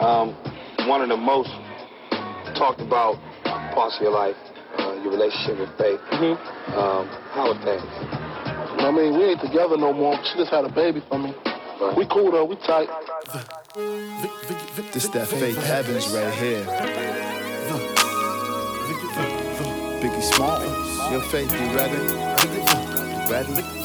One of the most talked about parts of your life, your relationship with Faith. How are things? I mean, we ain't together no more. She just had a baby for me. Right. We cool though, we tight. This that Faith Evans right here. Biggie Smalls, your Faith, you ready? You ready?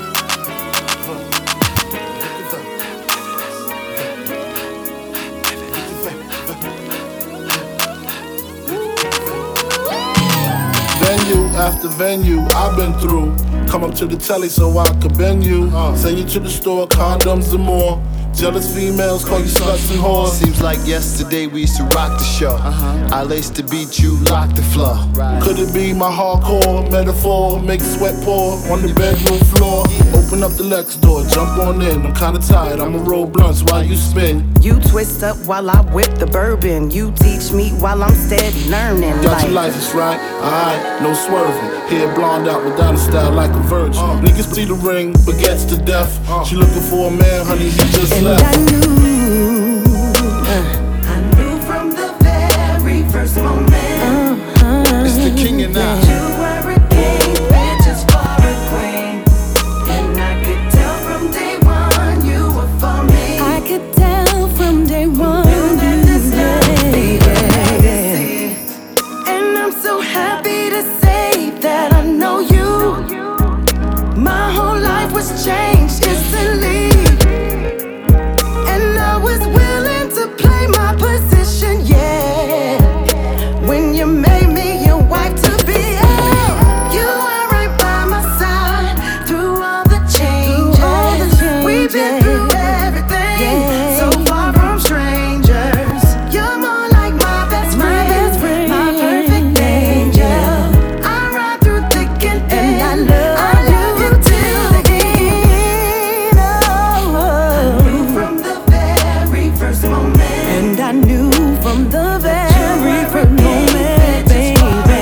Venue after venue, I've been through. Come up to the telly so I could bend you. Send you to the store, condoms and more. Jealous females call you sluts and whores. Seems like yesterday we used to rock the show. I laced to beat you, lock the floor. Could it be my hardcore metaphor? Make sweat pour on the bedroom floor. Open up the Lex door, jump on in. I'm kinda tired, I'ma roll blunts while you spin. You twist up while I whip the bourbon. You teach me while I'm steady learning. Got your license right, alright, no swerving. Hair blonde out with Donna style like a virgin. Niggas see the ring, but gets to death. She looking for a man, honey, he just left. I knew from the very first moment. It's the king and I. You were a king, bitches for a queen. And I could tell from day one you were for me. I could tell from day one. And I'm so happy to say that I know you. My whole life was changed instantly. And I was willing to play my position, yeah. When you made me your wife to be, yeah. You were right by my side through all the changes. We've been through everything, so far from strangers. You're more like my best friend, my perfect angel. I ride through thick and thin, and I love you till the end. I knew from the very first moment, and I knew from the very first moment, baby.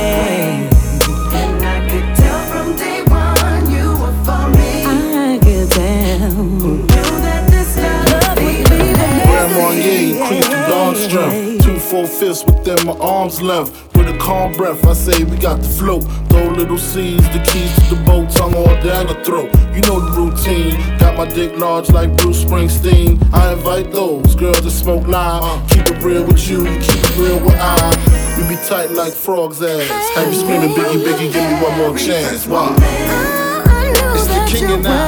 And I could tell from day one you were for me. I could tell. Knew that this love would be Grandma, yeah, creep the dawn strength. 2/4 within my arm's length. With a calm breath, I say we got the flow. Throw little seeds, the keys to the boat, tongue all down the throat. You know the routine. Got my dick large like Bruce Springsteen. I invite those girls that smoke lime. Keep it real with you, you keep it real with I. We be tight like frogs' ass. Have you screaming, Biggie, Biggie, give me one more chance. Why? It's the king and I.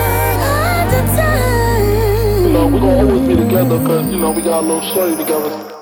We gon' always be together, cause, you know, we got a little shorty together.